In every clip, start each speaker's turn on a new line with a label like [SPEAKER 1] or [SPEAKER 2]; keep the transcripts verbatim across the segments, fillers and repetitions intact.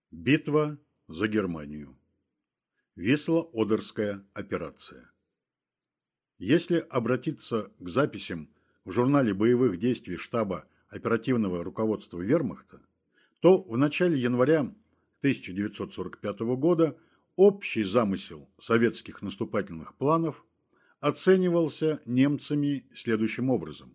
[SPEAKER 1] Битва за Германию. Висло-Одерская операция. Если обратиться к записям в журнале боевых действий штаба оперативного руководства Вермахта, то в начале января тысяча девятьсот сорок пятого года общий замысел советских наступательных планов оценивался немцами следующим образом.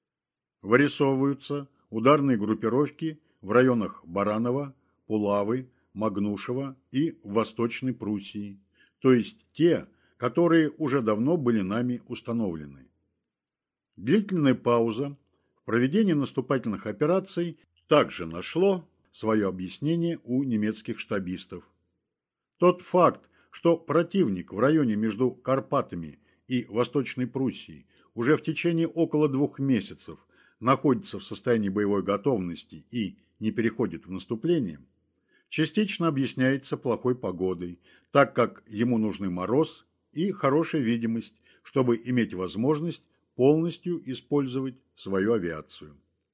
[SPEAKER 1] Вырисовываются ударные группировки в районах Баранова, Пулавы, Магнушева и Восточной Пруссии, то есть те, которые уже давно были нами установлены. Длительная пауза в проведении наступательных операций также нашло свое объяснение у немецких штабистов. Тот факт, что противник в районе между Карпатами и Восточной Пруссией уже в течение около двух месяцев находится в состоянии боевой готовности и не переходит в наступление, частично объясняется плохой погодой, так как ему нужны мороз и хорошая видимость, чтобы иметь возможность полностью использовать свою авиацию.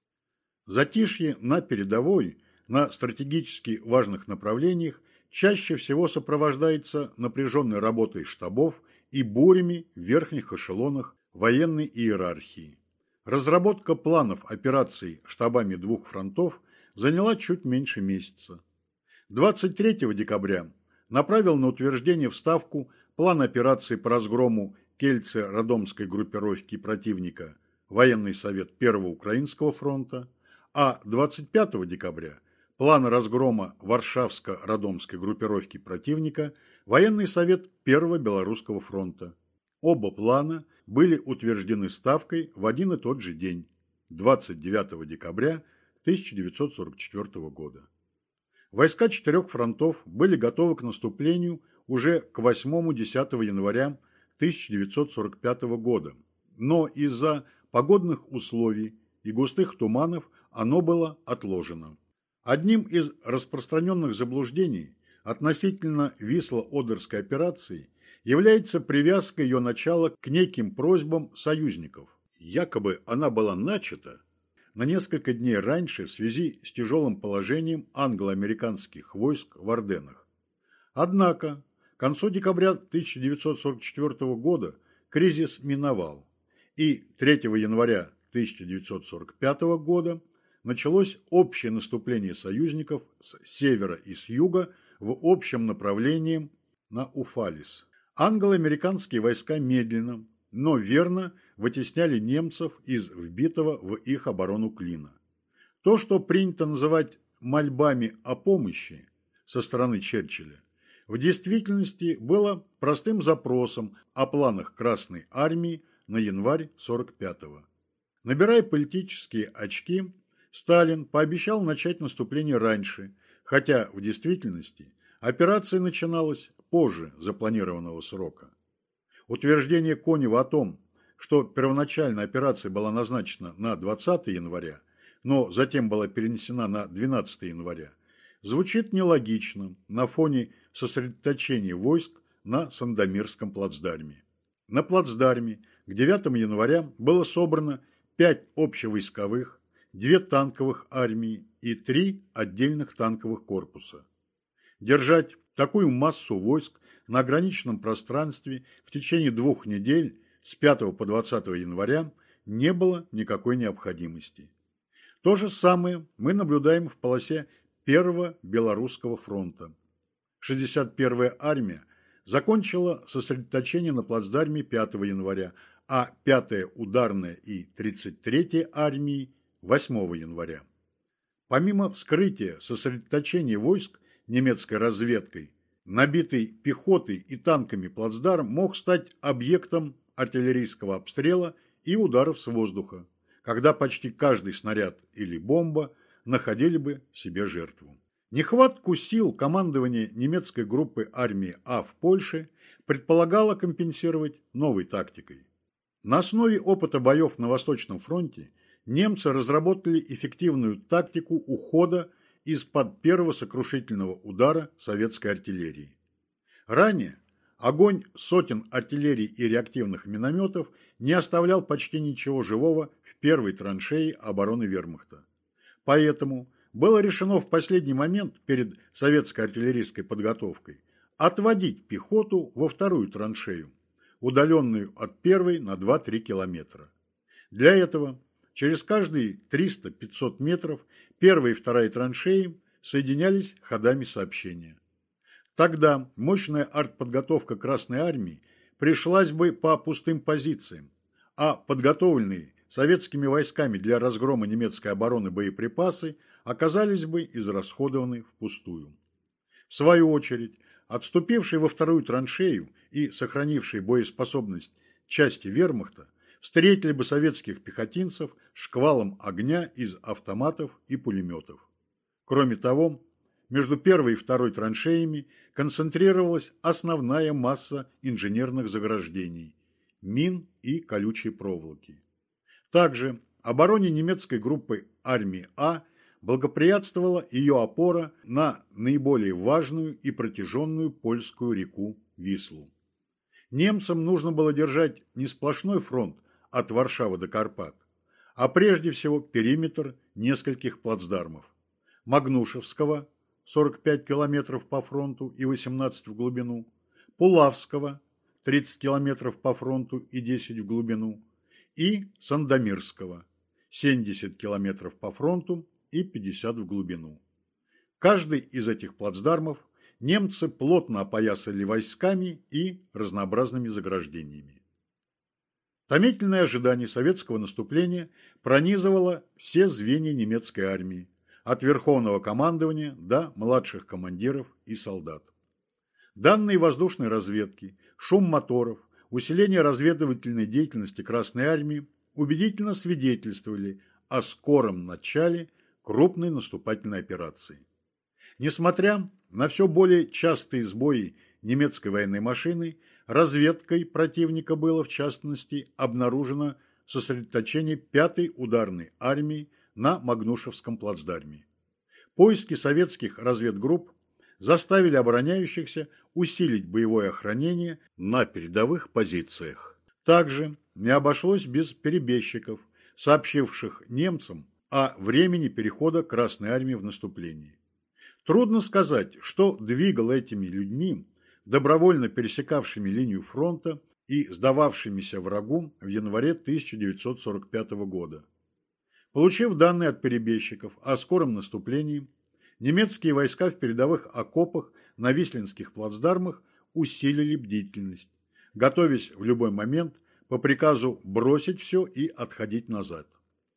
[SPEAKER 1] Затишье на передовой, на стратегически важных направлениях чаще всего сопровождается напряженной работой штабов и бурями в верхних эшелонах военной иерархии. Разработка планов операций штабами двух фронтов заняла чуть меньше месяца. двадцать третьего декабря направил на утверждение в Ставку план операции по разгрому Кельце-Родомской группировки противника Военный совет Первого Украинского фронта, а двадцать пятого декабря план разгрома Варшавско-Родомской группировки противника Военный совет Первого Белорусского фронта. Оба плана были утверждены Ставкой в один и тот же день, двадцать девятого декабря тысяча девятьсот сорок четвёртого года. Войска четырех фронтов были готовы к наступлению уже к восьмому-десятому января тысяча девятьсот сорок пятого года, но из-за погодных условий и густых туманов оно было отложено. Одним из распространенных заблуждений относительно Висло-Одерской операции является привязка ее начала к неким просьбам союзников. Якобы она была начата на несколько дней раньше в связи с тяжелым положением англо-американских войск в Арденнах. Однако, к концу декабря тысяча девятьсот сорок четвёртого года кризис миновал, и третьего января тысяча девятьсот сорок пятого года началось общее наступление союзников с севера и с юга в общем направлении на Уфалис. Англо-американские войска медленно, но верно вытесняли немцев из вбитого в их оборону клина. То, что принято называть мольбами о помощи со стороны Черчилля, в действительности было простым запросом о планах Красной Армии на январь сорок пятого. Набирая политические очки, Сталин пообещал начать наступление раньше, хотя в действительности операция начиналась позже запланированного срока. Утверждение Конева о том, что первоначально операция была назначена на двадцатое января, но затем была перенесена на двенадцатое января, звучит нелогично на фоне сосредоточения войск на Сандомирском плацдарме. На плацдарме к девятому января было собрано пять общевойсковых, две танковых армии и три отдельных танковых корпуса. Держать такую массу войск на ограниченном пространстве в течение двух недель с пятого по двадцатое января не было никакой необходимости. То же самое мы наблюдаем в полосе Первого Белорусского фронта. шестьдесят первая армия закончила сосредоточение на плацдарме пятого января, а пятая ударная и тридцать третья армии восьмого января. Помимо вскрытия сосредоточения войск немецкой разведкой, набитый пехотой и танками плацдарм мог стать объектом артиллерийского обстрела и ударов с воздуха, когда почти каждый снаряд или бомба находили бы себе жертву. Нехватку сил командования немецкой группы армии А в Польше предполагало компенсировать новой тактикой. На основе опыта боев на Восточном фронте немцы разработали эффективную тактику ухода из-под первого сокрушительного удара советской артиллерии. Ранее огонь сотен артиллерий и реактивных минометов не оставлял почти ничего живого в первой траншеи обороны вермахта. Поэтому было решено в последний момент перед советской артиллерийской подготовкой отводить пехоту во вторую траншею, удаленную от первой на два-три километра. Для этого через каждые триста-пятьсот метров первая и вторая траншеи соединялись ходами сообщения. Тогда мощная артподготовка Красной Армии пришлась бы по пустым позициям, а подготовленные советскими войсками для разгрома немецкой обороны боеприпасы оказались бы израсходованы впустую. В свою очередь, отступившие во вторую траншею и сохранившие боеспособность части вермахта встретили бы советских пехотинцев шквалом огня из автоматов и пулеметов. Кроме того, между первой и второй траншеями концентрировалась основная масса инженерных заграждений, мин и колючей проволоки. Также обороне немецкой группы армии А благоприятствовала ее опора на наиболее важную и протяженную польскую реку Вислу. Немцам нужно было держать не сплошной фронт от Варшавы до Карпат, а прежде всего периметр нескольких плацдармов – Магнушевского – сорок пять километров по фронту и восемнадцать в глубину, Пулавского – тридцать километров по фронту и десять в глубину, и Сандомирского – семьдесят километров по фронту и пятьдесят в глубину. Каждый из этих плацдармов немцы плотно опоясали войсками и разнообразными заграждениями. Томительное ожидание советского наступления пронизывало все звенья немецкой армии, от верховного командования до младших командиров и солдат. Данные воздушной разведки, шум моторов, усиление разведывательной деятельности Красной Армии убедительно свидетельствовали о скором начале крупной наступательной операции. Несмотря на все более частые сбои немецкой военной машины, разведкой противника было, в частности, обнаружено сосредоточение пятой ударной армии на Магнушевском плацдарме. Поиски советских разведгрупп заставили обороняющихся усилить боевое охранение на передовых позициях. Также не обошлось без перебежчиков, сообщивших немцам о времени перехода Красной Армии в наступление. Трудно сказать, что двигало этими людьми, добровольно пересекавшими линию фронта и сдававшимися врагу в январе тысяча девятьсот сорок пятого года. Получив данные от перебежчиков о скором наступлении, немецкие войска в передовых окопах на Вислинских плацдармах усилили бдительность, готовясь в любой момент по приказу бросить все и отходить назад.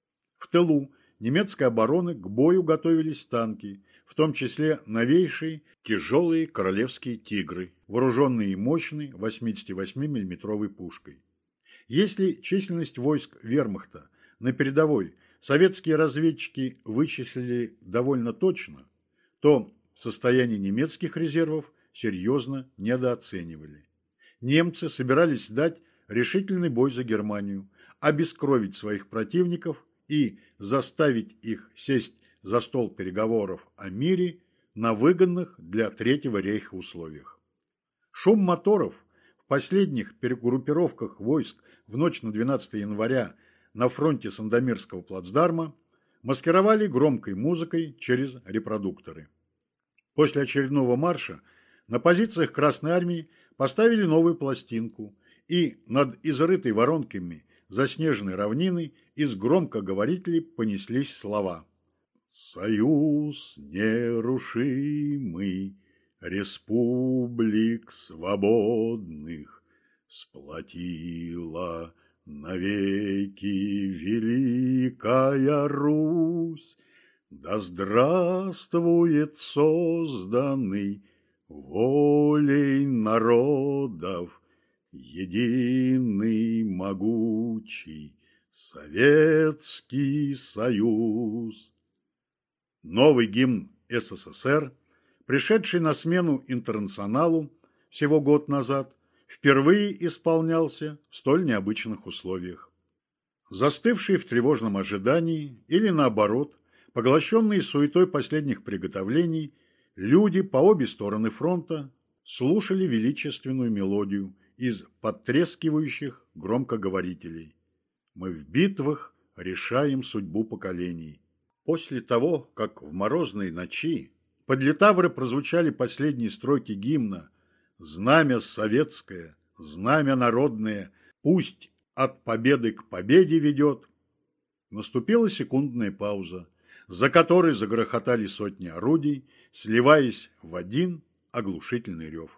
[SPEAKER 1] В тылу немецкой обороны к бою готовились танки, в том числе новейшие тяжелые королевские «Тигры», вооруженные мощной восьмидесятивосьмимиллиметровой пушкой. Если численность войск вермахта на передовой советские разведчики вычислили довольно точно, то состояние немецких резервов серьезно недооценивали. Немцы собирались дать решительный бой за Германию, обескровить своих противников и заставить их сесть за стол переговоров о мире на выгодных для Третьего рейха условиях. Шум моторов в последних перегруппировках войск в ночь на двенадцатое января на фронте Сандомирского плацдарма маскировали громкой музыкой через репродукторы. После очередного марша на позициях Красной Армии поставили новую пластинку, и над изрытой воронками заснеженной равниной из громкоговорителей понеслись слова: «Союз нерушимый республик свободных сплотила навеки Великая Русь, да здравствует созданный волей народов единый могучий Советский Союз». Новый гимн СССР, пришедший на смену интернационалу всего год назад, впервые исполнялся в столь необычных условиях. Застывшие в тревожном ожидании или, наоборот, поглощенные суетой последних приготовлений, люди по обе стороны фронта слушали величественную мелодию из потрескивающих громкоговорителей. «Мы в битвах решаем судьбу поколений». После того, как в морозной ночи под литавры прозвучали последние строки гимна «Знамя советское, знамя народное, пусть от победы к победе ведет», наступила секундная пауза, за которой загрохотали сотни орудий, сливаясь в один оглушительный рев.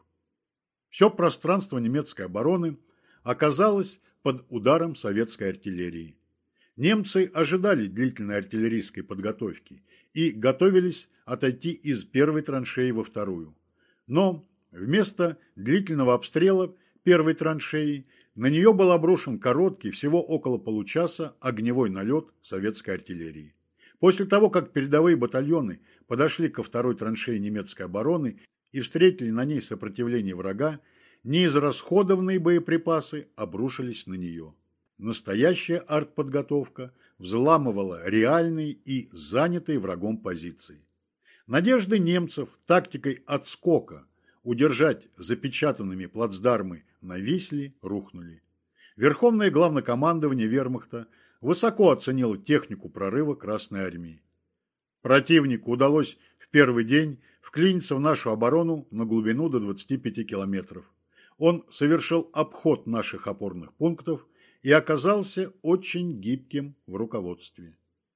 [SPEAKER 1] Все пространство немецкой обороны оказалось под ударом советской артиллерии. Немцы ожидали длительной артиллерийской подготовки и готовились отойти из первой траншеи во вторую. Но вместо длительного обстрела первой траншеи на нее был обрушен короткий, всего около получаса, огневой налет советской артиллерии. После того, как передовые батальоны подошли ко второй траншеи немецкой обороны и встретили на ней сопротивление врага, неизрасходованные боеприпасы обрушились на нее. Настоящая артподготовка взламывала реальные и занятые врагом позиции. Надежды немцев тактикой отскока удержать запечатанными плацдармы на Висле рухнули. Верховное главнокомандование вермахта высоко оценило технику прорыва Красной армии. Противнику удалось в первый день вклиниться в нашу оборону на глубину до двадцати пяти километров. Он совершил обход наших опорных пунктов и оказался очень гибким в руководстве.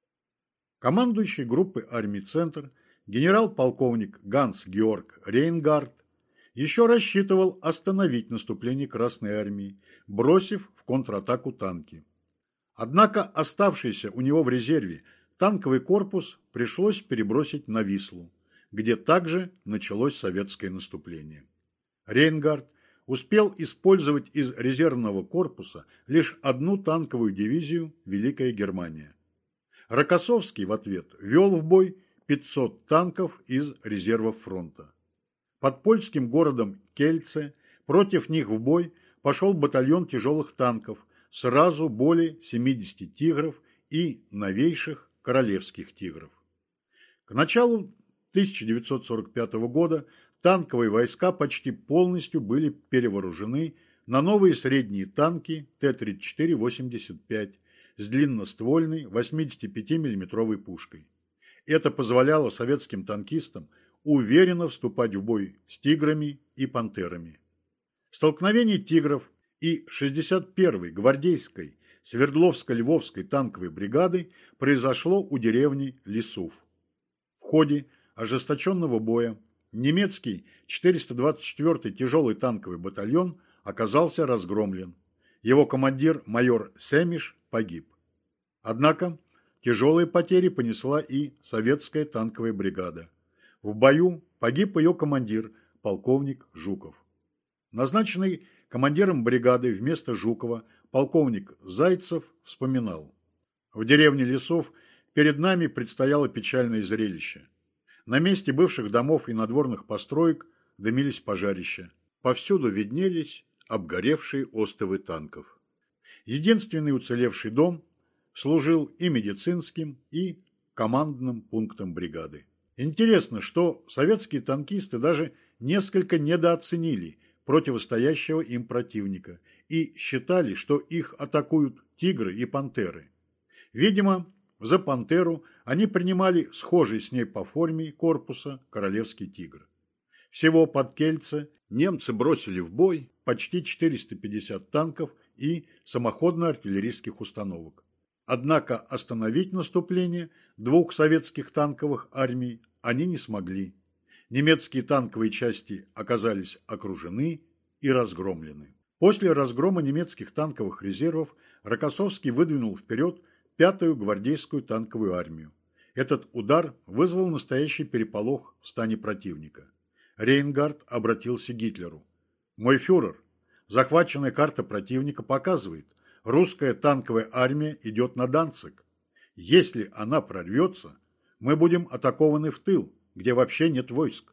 [SPEAKER 1] Командующий группой армий «Центр» генерал-полковник Ганс-Георг Рейнгард еще рассчитывал остановить наступление Красной армии, бросив в контратаку танки. Однако оставшийся у него в резерве танковый корпус пришлось перебросить на Вислу, где также началось советское наступление. Рейнгард успел использовать из резервного корпуса лишь одну танковую дивизию «Великая Германия». Рокоссовский в ответ вел в бой пятьсот танков из резервов фронта. Под польским городом Кельце против них в бой пошел батальон тяжелых танков, сразу более семидесяти «Тигров» и новейших королевских «Тигров». К началу тысяча девятьсот сорок пятого года танковые войска почти полностью были перевооружены на новые средние танки Т тридцать четыре восемьдесят пять с длинноствольной восьмидесятипятимиллиметровой пушкой. Это позволяло советским танкистам уверенно вступать в бой с «Тиграми» и «Пантерами». Столкновение «Тигров» и шестьдесят первой гвардейской Свердловско-Львовской танковой бригады произошло у деревни Лисув. В ходе ожесточенного боя немецкий четыреста двадцать четвёртый тяжелый танковый батальон оказался разгромлен. Его командир майор Семиш погиб. Однако тяжелые потери понесла и советская танковая бригада. В бою погиб ее командир, полковник Жуков. Назначенный командиром бригады вместо Жукова полковник Зайцев вспоминал: «В деревне Лисов перед нами предстояло печальное зрелище. На месте бывших домов и надворных построек дымились пожарища. Повсюду виднелись обгоревшие остовы танков. Единственный уцелевший дом служил и медицинским, и командным пунктом бригады. Интересно, что советские танкисты даже несколько недооценили противостоящего им противника и считали, что их атакуют «Тигры» и «Пантеры». Видимо, за «Пантеру» они принимали схожий с ней по форме корпуса королевский «Тигр». Всего под Кельце немцы бросили в бой почти четыреста пятьдесят танков и самоходно-артиллерийских установок. Однако остановить наступление двух советских танковых армий они не смогли. Немецкие танковые части оказались окружены и разгромлены. После разгрома немецких танковых резервов Рокоссовский выдвинул вперед пятую гвардейскую танковую армию. Этот удар вызвал настоящий переполох в стане противника. Рейнгард обратился к Гитлеру: «Мой фюрер, захваченная карта противника показывает, русская танковая армия идет на Данциг. Если она прорвется, мы будем атакованы в тыл, где вообще нет войск».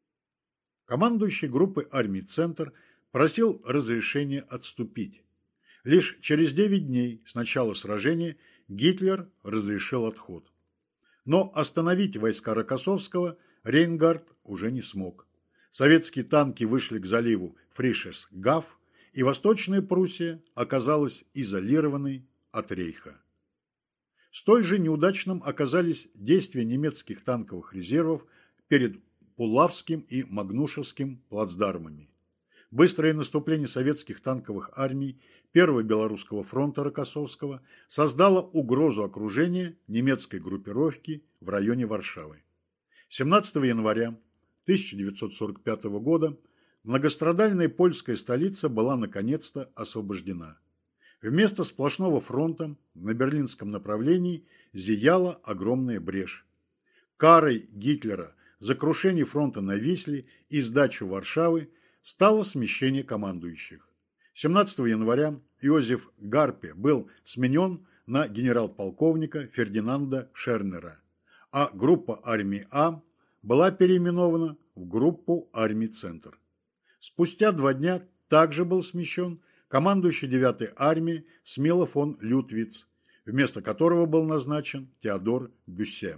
[SPEAKER 1] Командующий группой армий «Центр» просил разрешения отступить. Лишь через девять дней с начала сражения Гитлер разрешил отход. Но остановить войска Рокоссовского Рейнгард уже не смог. Советские танки вышли к заливу Фришес-Гаф, и Восточная Пруссия оказалась изолированной от Рейха. Столь же неудачным оказались действия немецких танковых резервов перед Пулавским и Магнушевским плацдармами. Быстрое наступление советских танковых армий Первого Белорусского фронта Рокоссовского создало угрозу окружения немецкой группировки в районе Варшавы. семнадцатого января тысяча девятьсот сорок пятого года многострадальная польская столица была наконец-то освобождена. Вместо сплошного фронта на берлинском направлении зияла огромная брешь. Карой Гитлера за крушение фронта на Висле и сдачу Варшавы стало смещение командующих. семнадцатого января Иозеф Гарпе был сменен на генерал-полковника Фердинанда Шернера, а группа армии А была переименована в группу армий «Центр». Спустя два дня также был смещен командующий девятой армией Смила фон Лютвиц, вместо которого был назначен Теодор Бюссе.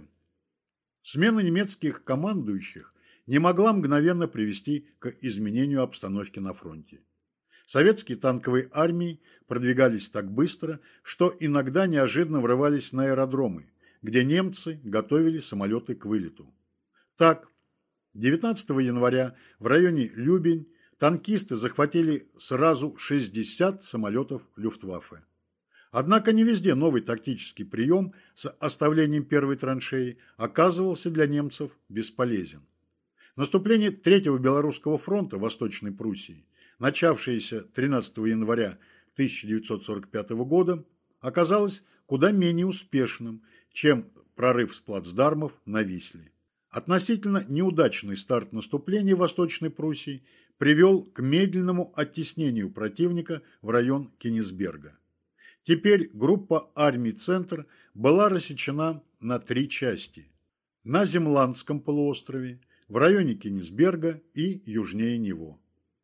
[SPEAKER 1] Смена немецких командующих не могла мгновенно привести к изменению обстановки на фронте. Советские танковые армии продвигались так быстро, что иногда неожиданно врывались на аэродромы, где немцы готовили самолеты к вылету. Так, девятнадцатого января в районе Любень танкисты захватили сразу шестьдесят самолетов Люфтваффе. Однако не везде новый тактический прием с оставлением первой траншеи оказывался для немцев бесполезен. Наступление Третьего Белорусского фронта Восточной Пруссии, начавшееся тринадцатого января тысяча девятьсот сорок пятого года, оказалось куда менее успешным, чем прорыв с плацдармов на Висле. Относительно неудачный старт наступления Восточной Пруссии привел к медленному оттеснению противника в район Кенигсберга. Теперь группа армий «Центр» была рассечена на три части – на Земландском полуострове, в районе Кенигсберга и южнее него.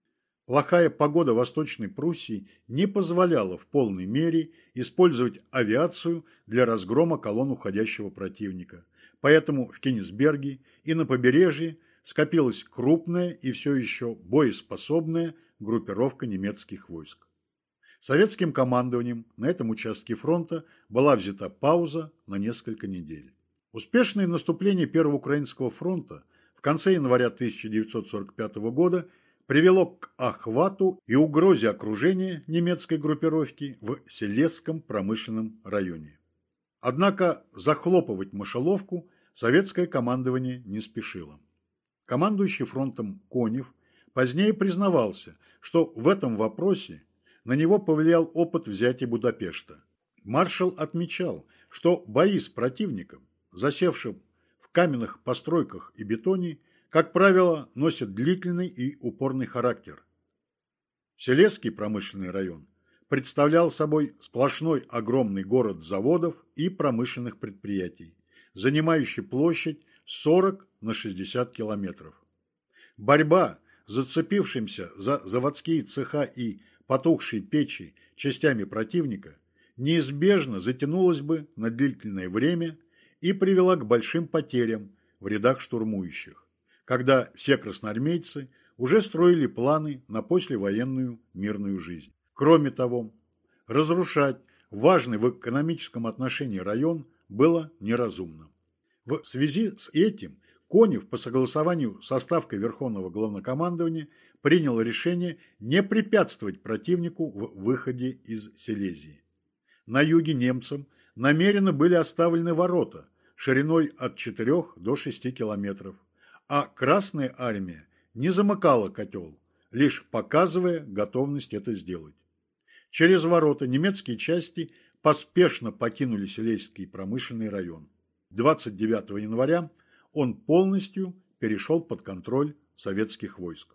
[SPEAKER 1] Плохая погода Восточной Пруссии не позволяла в полной мере использовать авиацию для разгрома колонн уходящего противника, поэтому в Кенигсберге и на побережье скопилась крупная и все еще боеспособная группировка немецких войск. Советским командованием на этом участке фронта была взята пауза на несколько недель. Успешное наступление Первого Украинского фронта в конце января тысяча девятьсот сорок пятого года привело к охвату и угрозе окружения немецкой группировки в Селезском промышленном районе. Однако захлопывать мышеловку советское командование не спешило. Командующий фронтом Конев позднее признавался, что в этом вопросе на него повлиял опыт взятия Будапешта. Маршал отмечал, что бои с противником, засевшим в каменных постройках и бетоне, как правило, носят длительный и упорный характер. Селезский промышленный район представлял собой сплошной огромный город заводов и промышленных предприятий, занимающий площадь сорок на шестьдесят километров. Борьба с зацепившимся за заводские цеха и потухшие печи частями противника неизбежно затянулась бы на длительное время и привела к большим потерям в рядах штурмующих, когда все красноармейцы уже строили планы на послевоенную мирную жизнь. Кроме того, разрушать важный в экономическом отношении район было неразумно. В связи с этим Конев по согласованию со Ставкой Верховного Главнокомандования принял решение не препятствовать противнику в выходе из Силезии. На юге немцам намеренно были оставлены ворота шириной от четырёх до шести километров, а Красная армия не замыкала котел, лишь показывая готовность это сделать. Через ворота немецкие части поспешно покинули Силезский промышленный район. двадцать девятого января он полностью перешел под контроль советских войск.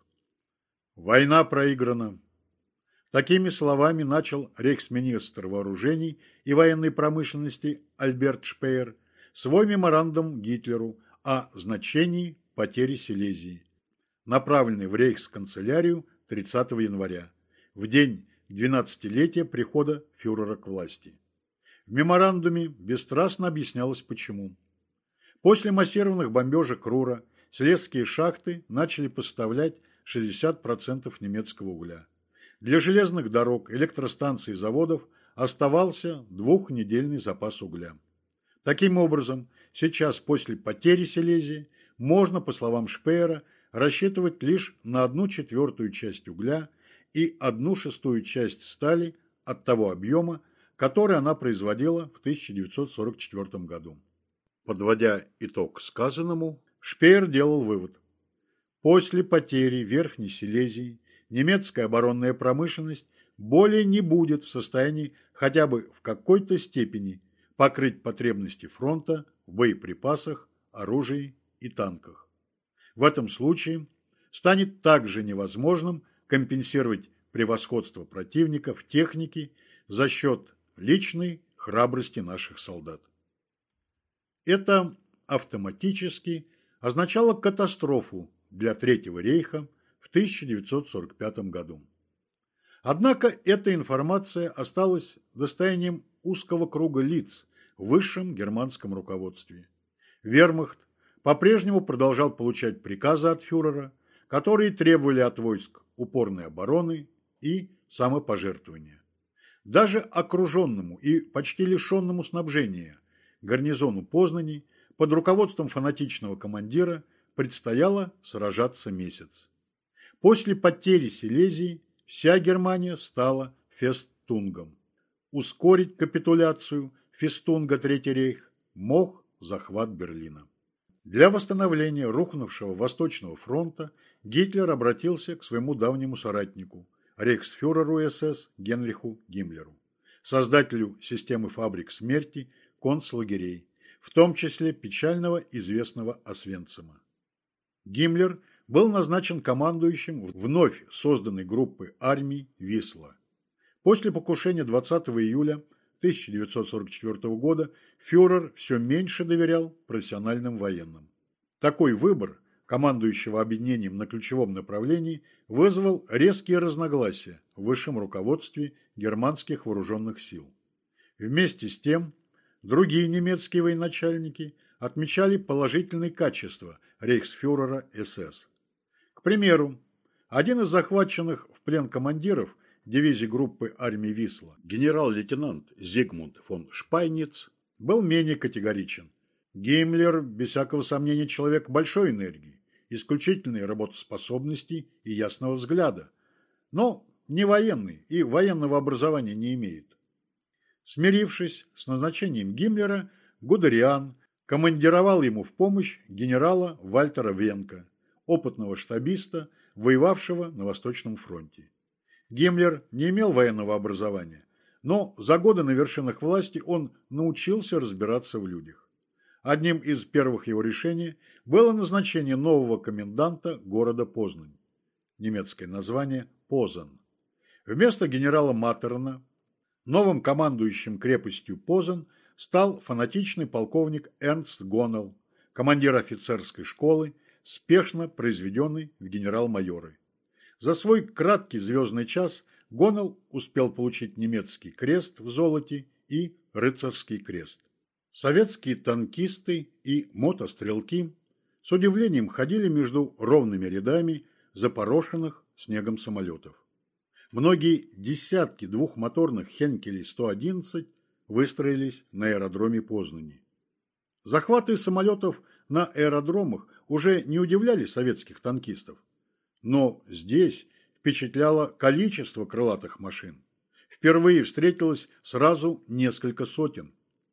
[SPEAKER 1] Война проиграна. Такими словами начал рейхсминистр вооружений и военной промышленности Альберт Шпеер свой меморандум Гитлеру о значении потери Силезии, направленный в рейхсканцелярию тридцатого января, в день двенадцатилетия прихода фюрера к власти. В меморандуме бесстрастно объяснялось почему. После массированных бомбежек Рура Силезские шахты начали поставлять шестьдесят процентов немецкого угля. Для железных дорог, электростанций и заводов оставался двухнедельный запас угля. Таким образом, сейчас после потери Силезии можно, по словам Шпеера, рассчитывать лишь на одну четвертую часть угля и одну шестую часть стали от того объема, который она производила в тысяча девятьсот сорок четвёртом году. Подводя итог сказанному, Шпеер делал вывод. После потери Верхней Силезии немецкая оборонная промышленность более не будет в состоянии хотя бы в какой-то степени покрыть потребности фронта в боеприпасах, оружии и танках. В этом случае станет также невозможным компенсировать превосходство противника в технике за счет личной храбрости наших солдат. Это автоматически означало катастрофу для Третьего рейха в тысяча девятьсот сорок пятом году. Однако эта информация осталась достоянием узкого круга лиц в высшем германском руководстве. Вермахт по-прежнему продолжал получать приказы от фюрера, которые требовали от войск упорной обороны и самопожертвования. Даже окруженному и почти лишенному снабжения гарнизону Познани под руководством фанатичного командира предстояло сражаться месяц. После потери Силезии вся Германия стала фестунгом. Ускорить капитуляцию фестунга Третий рейх мог захват Берлина. Для восстановления рухнувшего Восточного фронта Гитлер обратился к своему давнему соратнику, рейхсфюреру СС Генриху Гиммлеру, создателю системы фабрик смерти, концлагерей, в том числе печального известного Освенцима. Гиммлер был назначен командующим вновь созданной группы армий Висла. После покушения двадцатого июля тысяча девятьсот сорок четвёртого года фюрер все меньше доверял профессиональным военным. Такой выбор командующего объединением на ключевом направлении вызвал резкие разногласия в высшем руководстве германских вооруженных сил. Вместе с тем, другие немецкие военачальники отмечали положительные качества рейхсфюрера СС. К примеру, один из захваченных в плен командиров дивизии группы армии Висла, генерал-лейтенант Зигмунд фон Шпайниц, был менее категоричен. Гиммлер, без всякого сомнения, человек большой энергии, исключительной работоспособности и ясного взгляда, но не военный и военного образования не имеет. Смирившись с назначением Гиммлера, Гудериан командировал ему в помощь генерала Вальтера Венка, опытного штабиста, воевавшего на Восточном фронте. Гиммлер не имел военного образования, но за годы на вершинах власти он научился разбираться в людях. Одним из первых его решений было назначение нового коменданта города Познань. Немецкое название Позан. Вместо генерала Маттерна новым командующим крепостью Позан стал фанатичный полковник Эрнст Гоннелл, командир офицерской школы, спешно произведенный в генерал-майоры. За свой краткий звездный час Гоннелл успел получить немецкий крест в золоте и рыцарский крест. Советские танкисты и мотострелки с удивлением ходили между ровными рядами запорошенных снегом самолетов. Многие десятки двухмоторных Хенкелей сто одиннадцать выстроились на аэродроме Познани. Захваты самолетов на аэродромах уже не удивляли советских танкистов, но здесь впечатляло количество крылатых машин. Впервые встретилось сразу несколько сотен.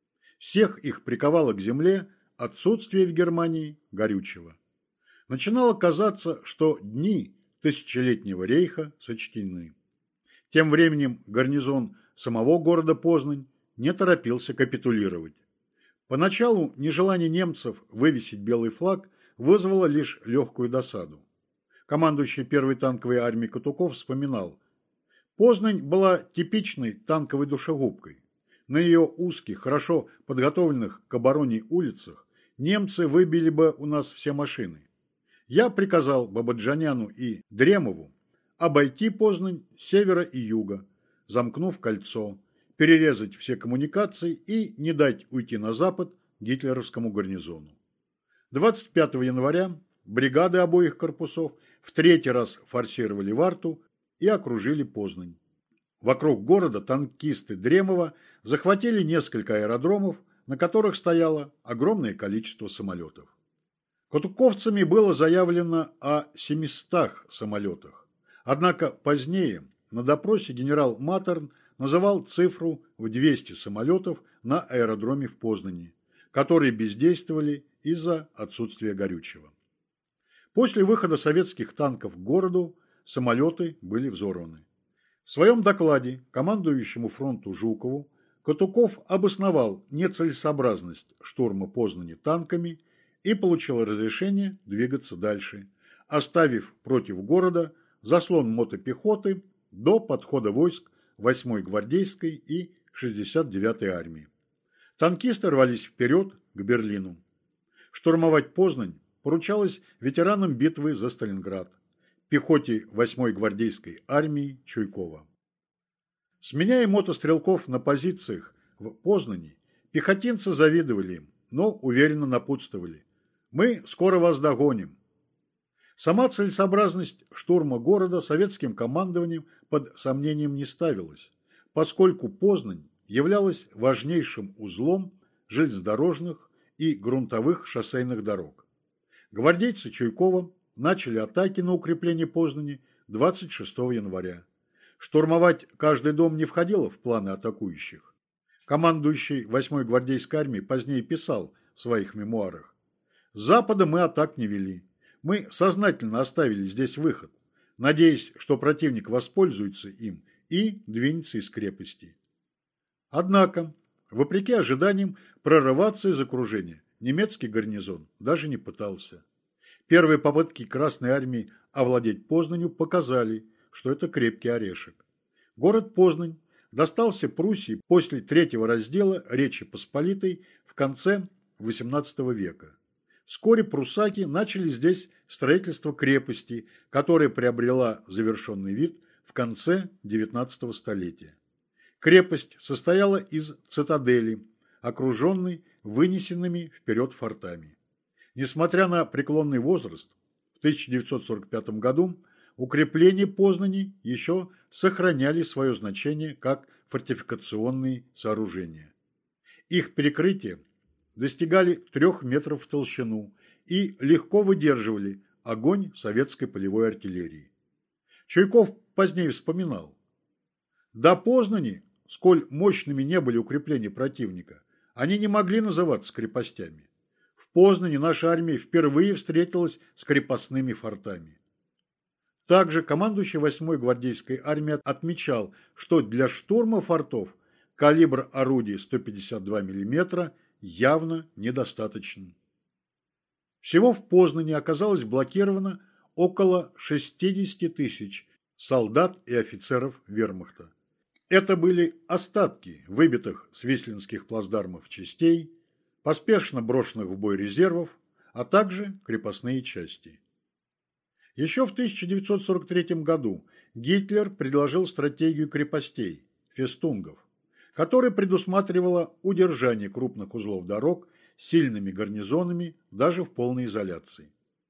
[SPEAKER 1] Всех их приковало к земле отсутствие в Германии горючего. Начинало казаться, что дни тысячелетнего рейха сочтены. Тем временем гарнизон самого города Познань не торопился капитулировать. Поначалу нежелание немцев вывесить белый флаг вызвало лишь легкую досаду. Командующий первой танковой армией Катуков вспоминал: Познань была типичной танковой душегубкой. На ее узких, хорошо подготовленных к обороне улицах немцы выбили бы у нас все машины. Я приказал Бабаджаняну и Дремову обойти Познань с севера и юга, замкнув кольцо, перерезать все коммуникации и не дать уйти на запад гитлеровскому гарнизону. двадцать пятого января бригады обоих корпусов в третий раз форсировали Варту и окружили Познань. Вокруг города танкисты Дремова захватили несколько аэродромов, на которых стояло огромное количество самолетов. Катуковцами было заявлено о семистах самолетах, однако позднее на допросе генерал Матерн называл цифру в двести самолетов на аэродроме в Познани, которые бездействовали из-за отсутствия горючего. После выхода советских танков к городу самолеты были взорваны. В своем докладе командующему фронту Жукову Катуков обосновал нецелесообразность штурма Познани танками и получил разрешение двигаться дальше, оставив против города заслон мотопехоты до подхода войск восьмой гвардейской и шестьдесят девятой армии. Танкисты рвались вперед к Берлину. Штурмовать Познань поручалось ветеранам битвы за Сталинград, пехоте восьмой гвардейской армии Чуйкова. Сменяя мотострелков на позициях в Познани, пехотинцы завидовали им, но уверенно напутствовали: «Мы скоро вас догоним». Сама целесообразность штурма города советским командованием под сомнением не ставилась, поскольку Познань являлась важнейшим узлом железнодорожных и грунтовых шоссейных дорог. Гвардейцы Чуйкова начали атаки на укрепление Познани двадцать шестого января. Штурмовать каждый дом не входило в планы атакующих. Командующий восьмой гвардейской армией позднее писал в своих мемуарах: «С запада мы атак не вели. Мы сознательно оставили здесь выход, надеясь, что противник воспользуется им и двинется из крепости». Однако, вопреки ожиданиям, прорываться из окружения немецкий гарнизон даже не пытался. Первые попытки Красной армии овладеть Познанью показали, что это крепкий орешек. Город Познань достался Пруссии после третьего раздела Речи Посполитой в конце восемнадцатого века. Вскоре пруссаки начали здесь строительство крепости, которая приобрела завершенный вид в конце девятнадцатого столетия. Крепость состояла из цитадели, окруженной вынесенными вперед фортами. Несмотря на преклонный возраст, в тысяча девятьсот сорок пятом году укрепления Познани еще сохраняли свое значение как фортификационные сооружения. Их перекрытия достигали трех метров в толщину и легко выдерживали огонь советской полевой артиллерии. Чуйков позднее вспоминал: «До Познани, сколь мощными не были укрепления противника, они не могли называться крепостями. В Познани наша армия впервые встретилась с крепостными фортами». Также командующий восьмой гвардейской армией отмечал, что для штурма фортов калибр орудий сто пятьдесят два миллиметра явно недостаточен. Всего в Познани оказалось блокировано около шестидесяти тысяч солдат и офицеров вермахта. Это были остатки выбитых с вислинских плацдармов частей, поспешно брошенных в бой резервов, а также крепостные части. Еще в тысяча девятьсот сорок третьем году Гитлер предложил стратегию крепостей – фестунгов, которая предусматривала удержание крупных узлов дорог сильными гарнизонами даже в полной изоляции.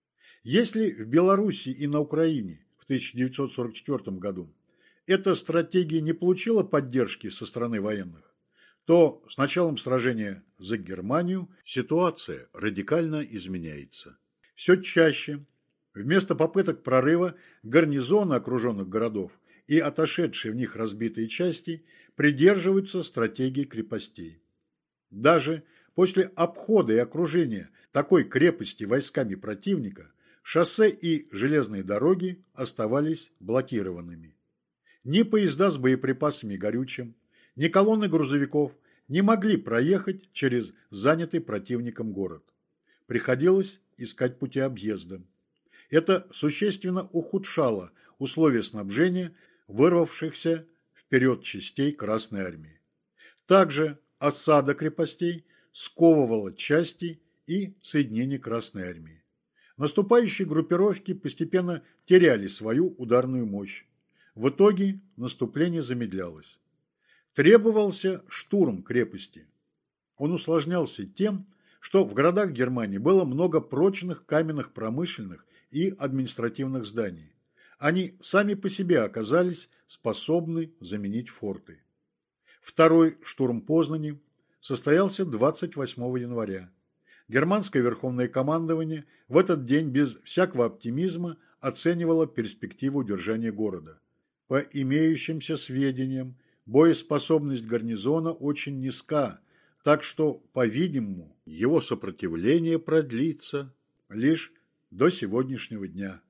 [SPEAKER 1] Если в Белоруссии и на Украине в тысяча девятьсот сорок четвёртом году эта стратегия не получила поддержки со стороны военных, то с началом сражения за Германию ситуация радикально изменяется. Все чаще вместо попыток прорыва гарнизоны окруженных городов и отошедшие в них разбитые части придерживаются стратегии крепостей. Даже после обхода и окружения такой крепости войсками противника шоссе и железные дороги оставались блокированными. Ни поезда с боеприпасами и горючим, ни колонны грузовиков не могли проехать через занятый противником город. Приходилось искать пути объезда. Это существенно ухудшало условия снабжения вырвавшихся вперед частей Красной армии. Также осада крепостей сковывала части и соединения Красной армии. Наступающие группировки постепенно теряли свою ударную мощь. В итоге наступление замедлялось. Требовался штурм крепости. Он усложнялся тем, что в городах Германии было много прочных каменных промышленных и административных зданий. Они сами по себе оказались способны заменить форты. Второй штурм Познани состоялся двадцать восьмого января. Германское верховное командование в этот день без всякого оптимизма оценивало перспективу удержания города. По имеющимся сведениям, боеспособность гарнизона очень низка, так что, по-видимому, его сопротивление продлится лишь до сегодняшнего дня.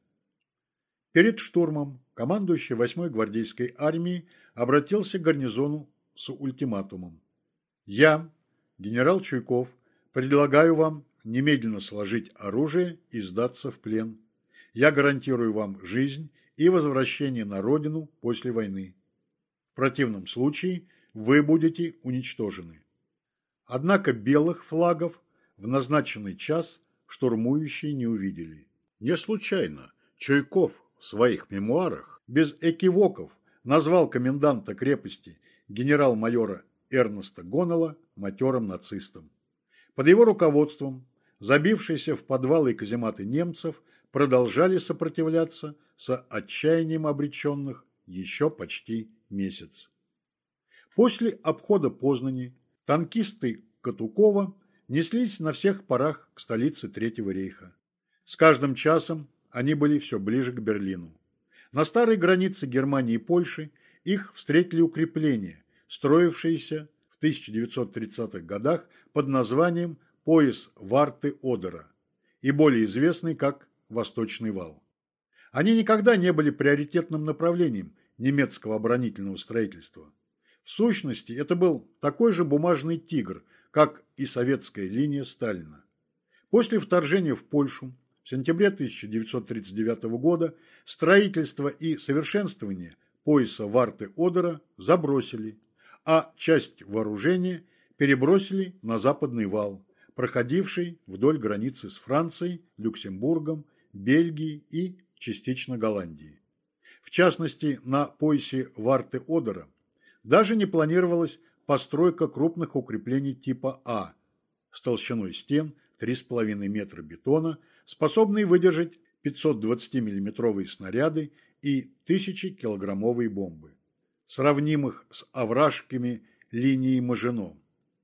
[SPEAKER 1] Перед штурмом командующий восьмой гвардейской армией обратился к гарнизону с ультиматумом. «Я, генерал Чуйков, предлагаю вам немедленно сложить оружие и сдаться в плен. Я гарантирую вам жизнь и возвращение на родину после войны. В противном случае вы будете уничтожены». Однако белых флагов в назначенный час штурмующие не увидели. Не случайно Чуйков в своих мемуарах без экивоков назвал коменданта крепости генерал-майора Эрнеста Гоннелла матерым нацистом. Под его руководством забившиеся в подвалы и казематы немцев продолжали сопротивляться с отчаянием обреченных еще почти месяц. После обхода Познани танкисты Катукова неслись на всех парах к столице Третьего рейха. С каждым часом они были все ближе к Берлину. На старой границе Германии и Польши их встретили укрепления, строившиеся в тысяча девятьсот тридцатых годах под названием «Пояс Варты-Одера» и более известный как «Восточный вал». Они никогда не были приоритетным направлением немецкого оборонительного строительства. В сущности, это был такой же бумажный тигр, как и советская линия Сталина. После вторжения в Польшу в сентябре тысяча девятьсот тридцать девятого года строительство и совершенствование пояса Варты-Одера забросили, а часть вооружения перебросили на Западный вал, проходивший вдоль границы с Францией, Люксембургом, Бельгией и частично Голландией. В частности, на поясе Варты-Одера даже не планировалась постройка крупных укреплений типа А с толщиной стен три с половиной метра бетона, способные выдержать пятисотдвадцатимиллиметровые снаряды и тысячекилограммовые бомбы, сравнимых с овражками линии Мажино.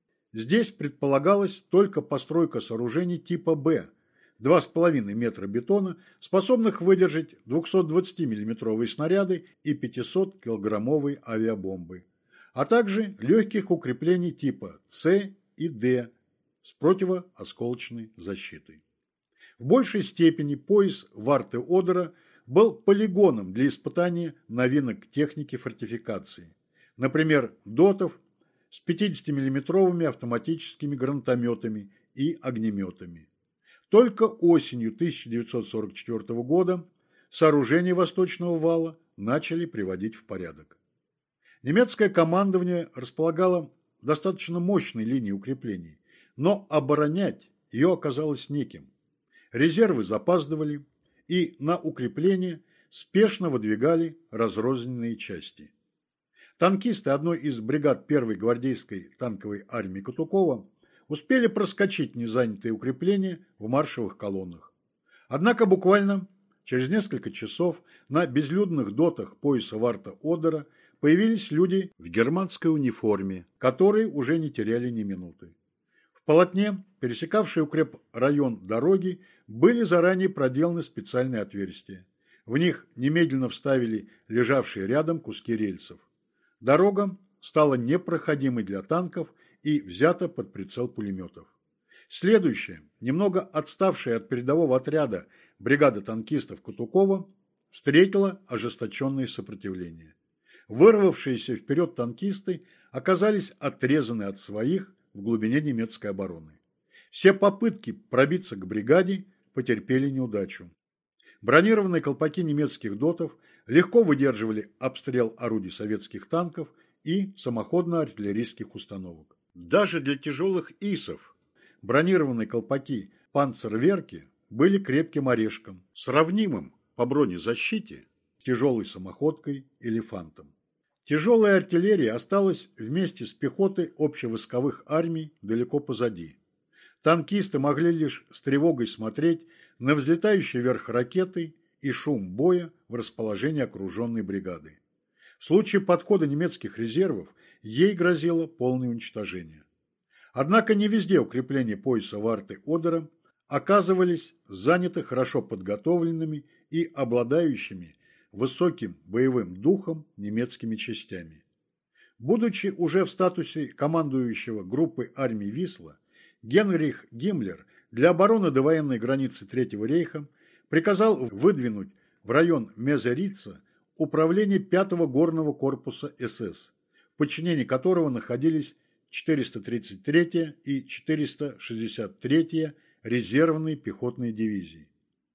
[SPEAKER 1] Здесь предполагалась только постройка сооружений типа Б, два с половиной метра бетона, способных выдержать двухсотдвадцатимиллиметровые снаряды и пятисоткилограммовые авиабомбы, а также легких укреплений типа С и Д с противоосколочной защитой. В большей степени пояс Варты-Одера был полигоном для испытания новинок техники фортификации, например, дотов с пятидесятимиллиметровыми автоматическими гранатометами и огнеметами. Только осенью тысяча девятьсот сорок четвёртого года сооружения Восточного вала начали приводить в порядок. Немецкое командование располагало достаточно мощной линией укреплений, но оборонять ее оказалось неким. Резервы запаздывали, и на укрепление спешно выдвигали разрозненные части. Танкисты одной из бригад первой гвардейской танковой армии Катукова успели проскочить незанятые укрепления в маршевых колоннах. Однако буквально через несколько часов на безлюдных дотах пояса Варта-Одера появились люди в германской униформе, которые уже не теряли ни минуты. В полотне, пересекавшей укрепрайон дороги, были заранее проделаны специальные отверстия. В них немедленно вставили лежавшие рядом куски рельсов. Дорога стала непроходимой для танков и взята под прицел пулеметов. Следующая, немного отставшая от передового отряда бригада танкистов Катукова, встретила ожесточенное сопротивление. Вырвавшиеся вперед танкисты оказались отрезаны от своих в глубине немецкой обороны. Все попытки пробиться к бригаде потерпели неудачу. Бронированные колпаки немецких дотов легко выдерживали обстрел орудий советских танков и самоходно-артиллерийских установок. Даже для тяжелых исов бронированные колпаки панцерверки были крепким орешком, сравнимым по бронезащите с тяжелой самоходкой «Элефантом». Тяжелая артиллерия осталась вместе с пехотой общевойсковых армий далеко позади. Танкисты могли лишь с тревогой смотреть на взлетающие вверх ракеты и шум боя в расположении окруженной бригады. В случае подхода немецких резервов ей грозило полное уничтожение. Однако не везде укрепления пояса Варты-Одера оказывались заняты хорошо подготовленными и обладающими высоким боевым духом немецкими частями. Будучи уже в статусе командующего группой армий Висла, Генрих Гиммлер для обороны довоенной границы Третьего рейха приказал выдвинуть в район Мезерица управление пятого горного корпуса СС, в подчинении которого находились четыреста тридцать третья и четыреста шестьдесят третья резервные пехотные дивизии.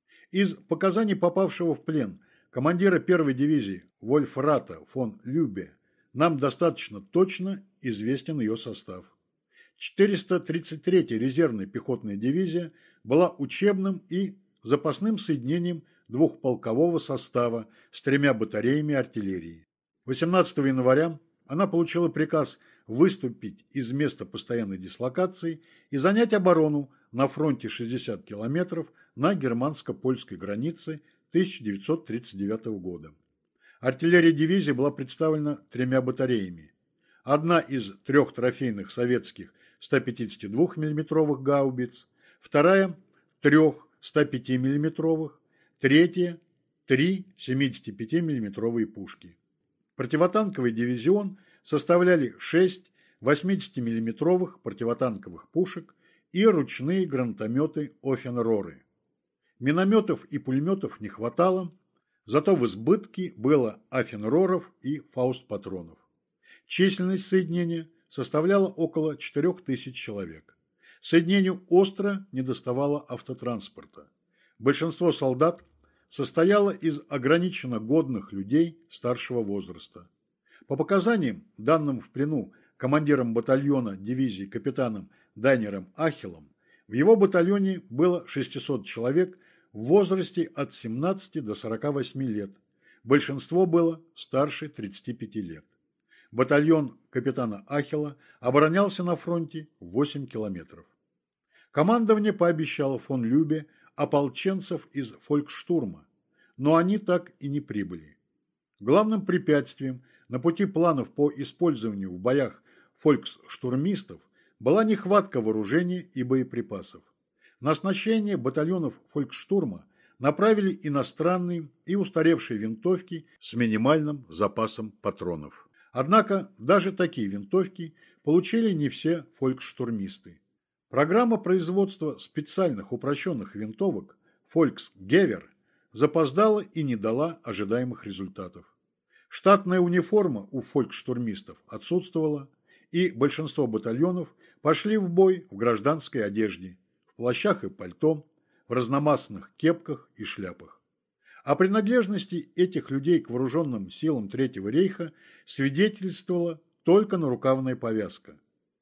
[SPEAKER 1] Из показаний попавшего в плен командира первой дивизии Вольфрата фон Любе нам достаточно точно известен ее состав. четыреста тридцать третья резервная пехотная дивизия была учебным и запасным соединением двухполкового состава с тремя батареями артиллерии. восемнадцатого января она получила приказ выступить из места постоянной дислокации и занять оборону на фронте шестьдесят километров на германско-польской границе тысяча девятьсот тридцать девятого года. Артиллерия дивизии была представлена тремя батареями. Одна из трех трофейных советских ста пятидесяти двух миллиметровых гаубиц, вторая – трех ста пяти миллиметровых, третья – три семидесяти пяти миллиметровые пушки. Противотанковый дивизион составляли шесть восьмидесяти миллиметровых противотанковых пушек и ручные гранатометы Оффенроры. Минометов и пулеметов не хватало, зато в избытке было Оффенроров и фаустпатронов. Численность соединения составляла около четырёх тысяч человек. Соединению остро недоставало автотранспорта. Большинство солдат состояло из ограниченно годных людей старшего возраста. По показаниям, данным в плену командиром батальона дивизии капитаном Дайнером Ахелом, в его батальоне было шестьсот человек в возрасте от семнадцати до сорока восьми лет. Большинство было старше тридцати пяти лет. Батальон капитана Ахела оборонялся на фронте восемь километров. Командование пообещало фон Любе ополченцев из фольксштурма, но они так и не прибыли. Главным препятствием на пути планов по использованию в боях фольксштурмистов была нехватка вооружения и боеприпасов. На оснащение батальонов фольксштурма направили иностранные и устаревшие винтовки с минимальным запасом патронов. Однако даже такие винтовки получили не все фольксштурмисты. Программа производства специальных упрощенных винтовок «Фольксгевер» запоздала и не дала ожидаемых результатов. Штатная униформа у фольксштурмистов отсутствовала, и большинство батальонов пошли в бой в гражданской одежде, в плащах и пальто, в разномастных кепках и шляпах. О принадлежности этих людей к вооруженным силам Третьего рейха свидетельствовала только нарукавная повязка.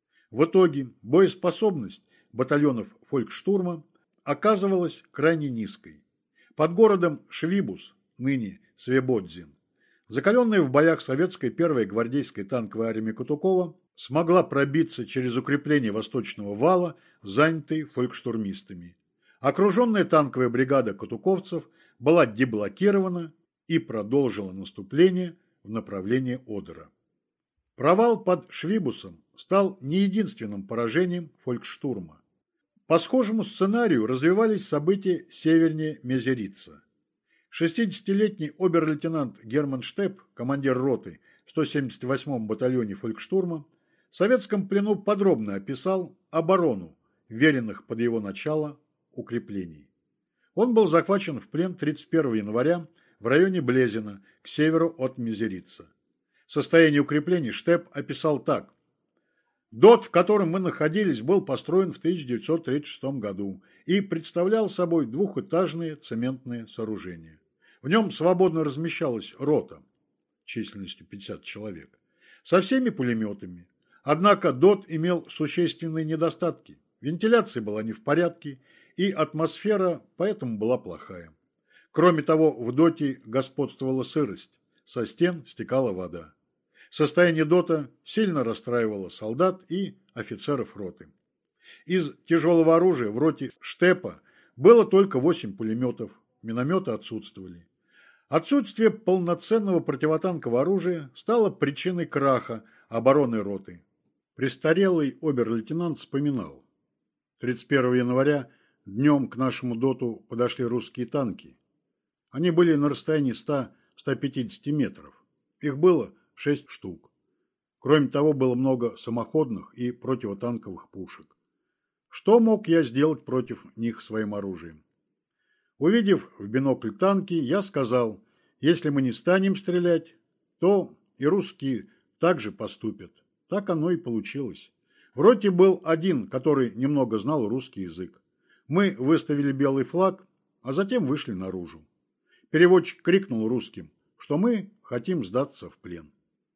[SPEAKER 1] В итоге боеспособность батальонов фольксштурма оказывалась крайне низкой. Под городом Швибус, ныне Свебодзин, закаленная в боях советская первая гвардейская танковая армия Кутукова смогла пробиться через укрепление Восточного вала, занятые фольксштурмистами. Окруженная танковая бригада кутуковцев была деблокирована и продолжила наступление в направлении Одера. Провал под Швибусом стал не единственным поражением фольксштурма. По схожему сценарию развивались события севернее Мезерица. шестидесятилетний обер-лейтенант Герман Штепп, командир роты в сто семьдесят восьмом батальоне фольксштурма, в советском плену подробно описал оборону веренных под его начало укреплений. Он был захвачен в плен тридцать первого января в районе Блезина, к северу от Мезерица. Состояние укреплений Штепп описал так. Дот, в котором мы находились, был построен в тысяча девятьсот тридцать шестом году и представлял собой двухэтажное цементное сооружение. В нем свободно размещалась рота, численностью пятьдесят человек, со всеми пулеметами. Однако Дот имел существенные недостатки. Вентиляция была не в порядке, и атмосфера поэтому была плохая. Кроме того, в Доте господствовала сырость, со стен стекала вода. Состояние Дота сильно расстраивало солдат и офицеров роты. Из тяжелого оружия в роте Штеппа было только восемь пулеметов, минометы отсутствовали. Отсутствие полноценного противотанкового оружия стало причиной краха обороны роты. Престарелый обер-лейтенант вспоминал. тридцать первого января днем к нашему доту подошли русские танки. Они были на расстоянии ста — ста пятидесяти метров. Их было шесть штук. Кроме того, было много самоходных и противотанковых пушек. Что мог я сделать против них своим оружием? Увидев в бинокль танки, я сказал, если мы не станем стрелять, то и русские также поступят. Так оно и получилось. В роте был один, который немного знал русский язык. Мы выставили белый флаг, а затем вышли наружу. Переводчик крикнул русским, что мы хотим сдаться в плен.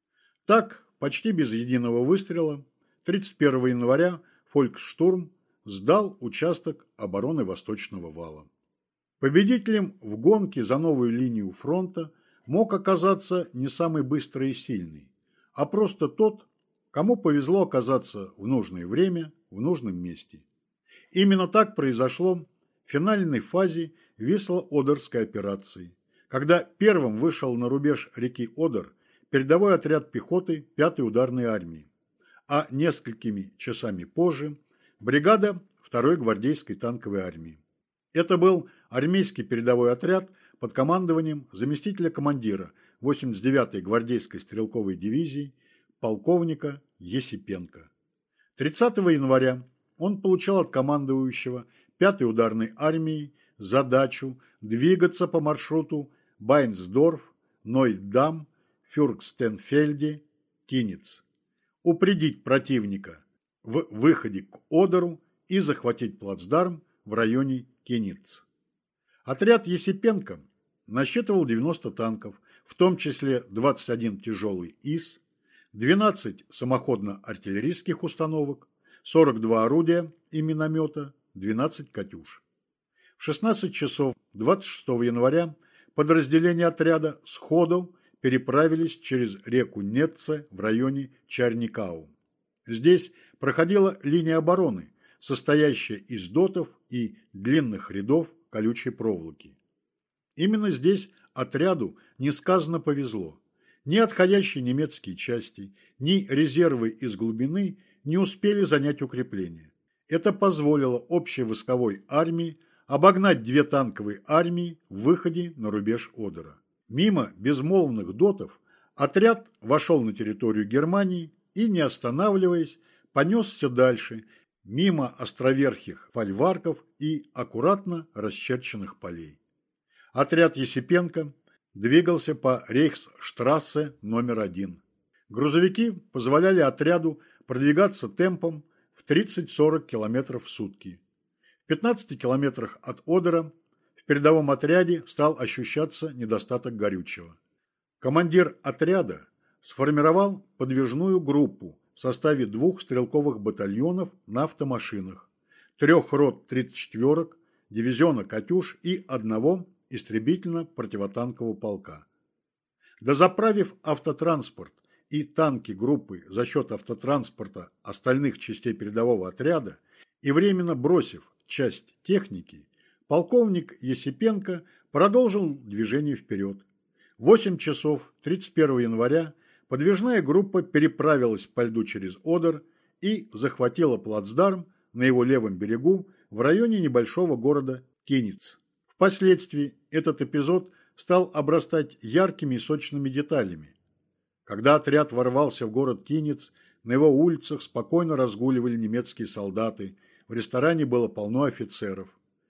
[SPEAKER 1] Так, почти без единого выстрела, тридцать первого января Фольксштурм сдал участок обороны Восточного вала. Победителем в гонке за новую линию фронта мог оказаться не самый быстрый и сильный, а просто тот, кому повезло оказаться в нужное время, в нужном месте. Именно так произошло в финальной фазе Висло-Одерской операции, когда первым вышел на рубеж реки Одер передовой отряд пехоты пятой ударной армии, а несколькими часами позже бригада второй гвардейской танковой армии. Это был армейский передовой отряд под командованием заместителя командира восемьдесят девятой гвардейской стрелковой дивизии полковника Есипенко. тридцатого января он получал от командующего пятой ударной армией задачу двигаться по маршруту Байнсдорф, Нойдам, Фюргстенфельде, Кинец, упредить противника в выходе к Одеру и захватить плацдарм в районе Кинец. Отряд Есипенко насчитывал девяносто танков, в том числе двадцать один тяжелый ИС, двенадцать самоходно-артиллерийских установок, сорок два орудия и миномета, двенадцать «Катюш». В шестнадцать часов двадцать шестого января подразделения отряда сходу переправились через реку Нетце в районе Чарникау. Здесь проходила линия обороны, состоящая из дотов и длинных рядов колючей проволоки. Именно здесь отряду несказанно повезло. Ни отходящие немецкие части, ни резервы из глубины не успели занять укрепления. Это позволило общей войсковой армии обогнать две танковые армии в выходе на рубеж Одера. Мимо безмолвных дотов отряд вошел на территорию Германии и, не останавливаясь, понесся дальше, мимо островерхих фольварков и аккуратно расчерченных полей. Отряд Есипенко двигался по Рейхсштрассе номер один. Грузовики позволяли отряду продвигаться темпом в тридцать-сорок километров в сутки. В пятнадцати километрах от Одера в передовом отряде стал ощущаться недостаток горючего. Командир отряда сформировал подвижную группу в составе двух стрелковых батальонов на автомашинах, трех рот тридцать четверок, дивизиона «Катюш» и одного истребительно-противотанкового полка. Дозаправив автотранспорт и танки группы за счет автотранспорта остальных частей передового отряда и временно бросив часть техники, полковник Есипенко продолжил движение вперед. В восемь часов тридцать первого января подвижная группа переправилась по льду через Одер и захватила плацдарм на его левом берегу в районе небольшого города Кинец. Впоследствии этот эпизод стал обрастать яркими и сочными деталями. Когда отряд ворвался в город Кинец, на его улицах спокойно разгуливали немецкие солдаты, в ресторане было полно офицеров.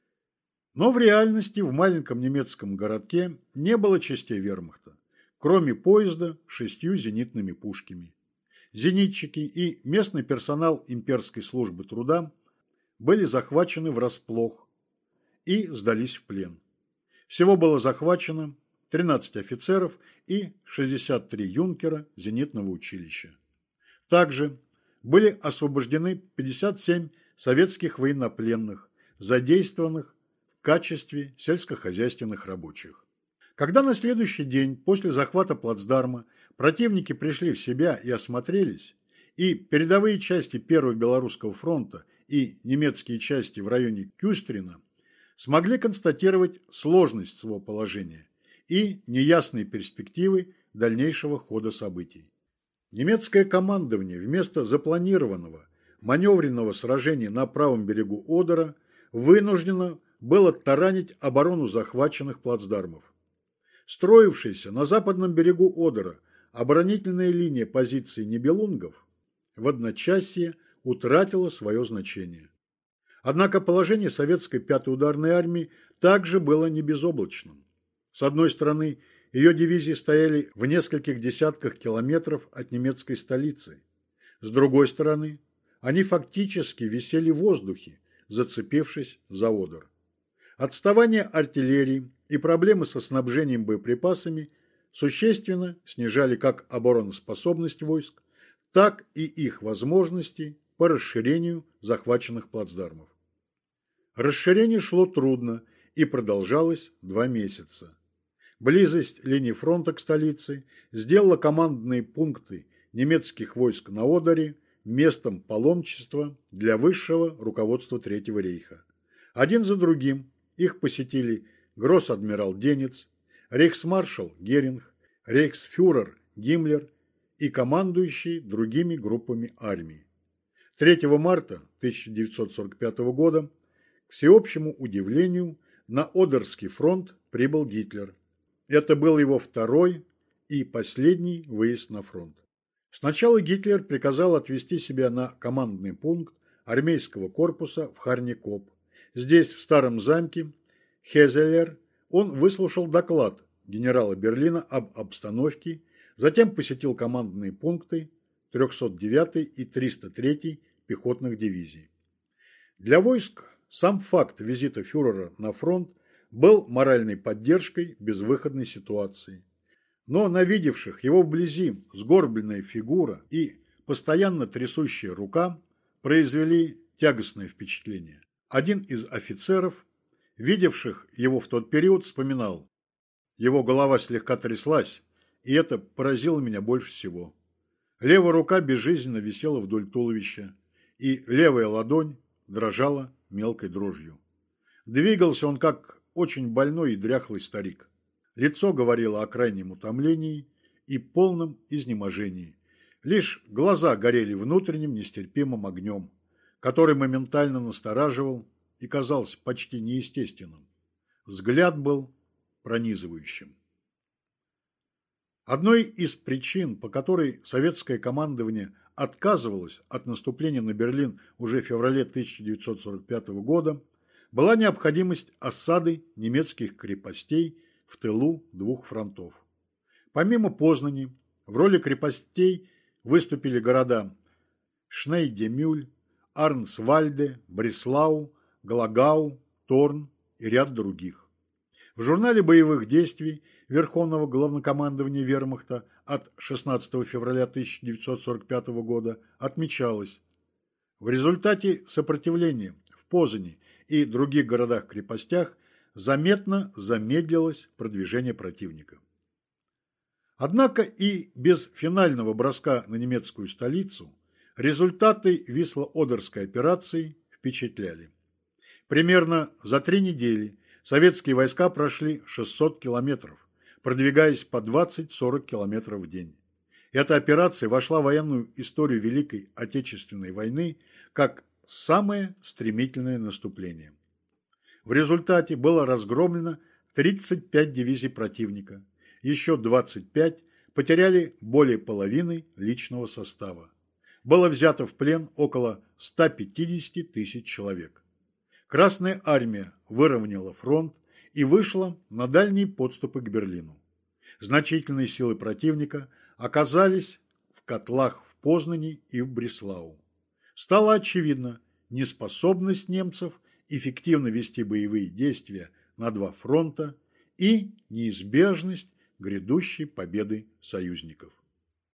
[SPEAKER 1] Но в реальности в маленьком немецком городке не было частей вермахта, кроме поезда с шестью зенитными пушками. Зенитчики и местный персонал имперской службы труда были захвачены врасплох и сдались в плен. Всего было захвачено тринадцать офицеров и шестьдесят три юнкера зенитного училища. Также были освобождены пятьдесят семь советских военнопленных, задействованных в качестве сельскохозяйственных рабочих. Когда на следующий день после захвата плацдарма противники пришли в себя и осмотрелись, и передовые части Первого Белорусского фронта и немецкие части в районе Кюстрина смогли констатировать сложность своего положения и неясные перспективы дальнейшего хода событий. Немецкое командование вместо запланированного маневренного сражения на правом берегу Одера вынуждено было таранить оборону захваченных плацдармов. Строившаяся на западном берегу Одера оборонительная линия позиций нибелунгов в одночасье утратила свое значение. Однако положение советской пятой ударной армии также было не безоблачным. С одной стороны, ее дивизии стояли в нескольких десятках километров от немецкой столицы. С другой стороны, они фактически висели в воздухе, зацепившись за Одер. Отставание артиллерии и проблемы со снабжением боеприпасами существенно снижали как обороноспособность войск, так и их возможности по расширению захваченных плацдармов. Расширение шло трудно и продолжалось два месяца. Близость линии фронта к столице сделала командные пункты немецких войск на Одере местом паломничества для высшего руководства Третьего рейха. Один за другим их посетили гросс-адмирал Денец, рейхсмаршал Геринг, рейхсфюрер Гиммлер и командующие другими группами армий. третьего марта тысяча девятьсот сорок пятого года, к всеобщему удивлению, на Одерский фронт прибыл Гитлер. Это был его второй и последний выезд на фронт. Сначала Гитлер приказал отвести себя на командный пункт армейского корпуса в Харникоп. Здесь, в старом замке Хезелер, он выслушал доклад генерала Берлина об обстановке, затем посетил командные пункты трёхсот девятой и триста третьей пехотных дивизий. Для войск сам факт визита фюрера на фронт был моральной поддержкой безвыходной ситуации. Но на видевших его вблизи сгорбленная фигура и постоянно трясущая рука произвели тягостное впечатление. Один из офицеров, видевших его в тот период, вспоминал: его голова слегка тряслась, и это поразило меня больше всего. Левая рука безжизненно висела вдоль туловища, и левая ладонь дрожала мелкой дрожью. Двигался он как очень больной и дряхлый старик. Лицо говорило о крайнем утомлении и полном изнеможении. Лишь глаза горели внутренним нестерпимым огнем, который моментально настораживал и казался почти неестественным. Взгляд был пронизывающим. Одной из причин, по которой советское командование отказывалось от наступления на Берлин уже в феврале тысяча девятьсот сорок пятого года, была необходимость осады немецких крепостей в тылу двух фронтов. Помимо Познани, в роли крепостей выступили города Шнейдемюль, Арнсвальде, Бреслау, Глагау, Торн и ряд других. В журнале боевых действий Верховного Главнокомандования Вермахта от шестнадцатого февраля тысяча девятьсот сорок пятого года отмечалось: в результате сопротивления в Позани и других городах-крепостях заметно замедлилось продвижение противника. Однако и без финального броска на немецкую столицу результаты Висло-Одерской операции впечатляли. Примерно за три недели советские войска прошли шестьсот километров, продвигаясь по двадцать-сорок километров в день. Эта операция вошла в военную историю Великой Отечественной войны как самое стремительное наступление. В результате было разгромлено тридцать пять дивизий противника, еще двадцать пять потеряли более половины личного состава. Было взято в плен около ста пятидесяти тысяч человек. Красная армия выровняла фронт и вышла на дальние подступы к Берлину. Значительные силы противника оказались в котлах в Познани и в Бреслау. Стало очевидно неспособность немцев эффективно вести боевые действия на два фронта и неизбежность грядущей победы союзников.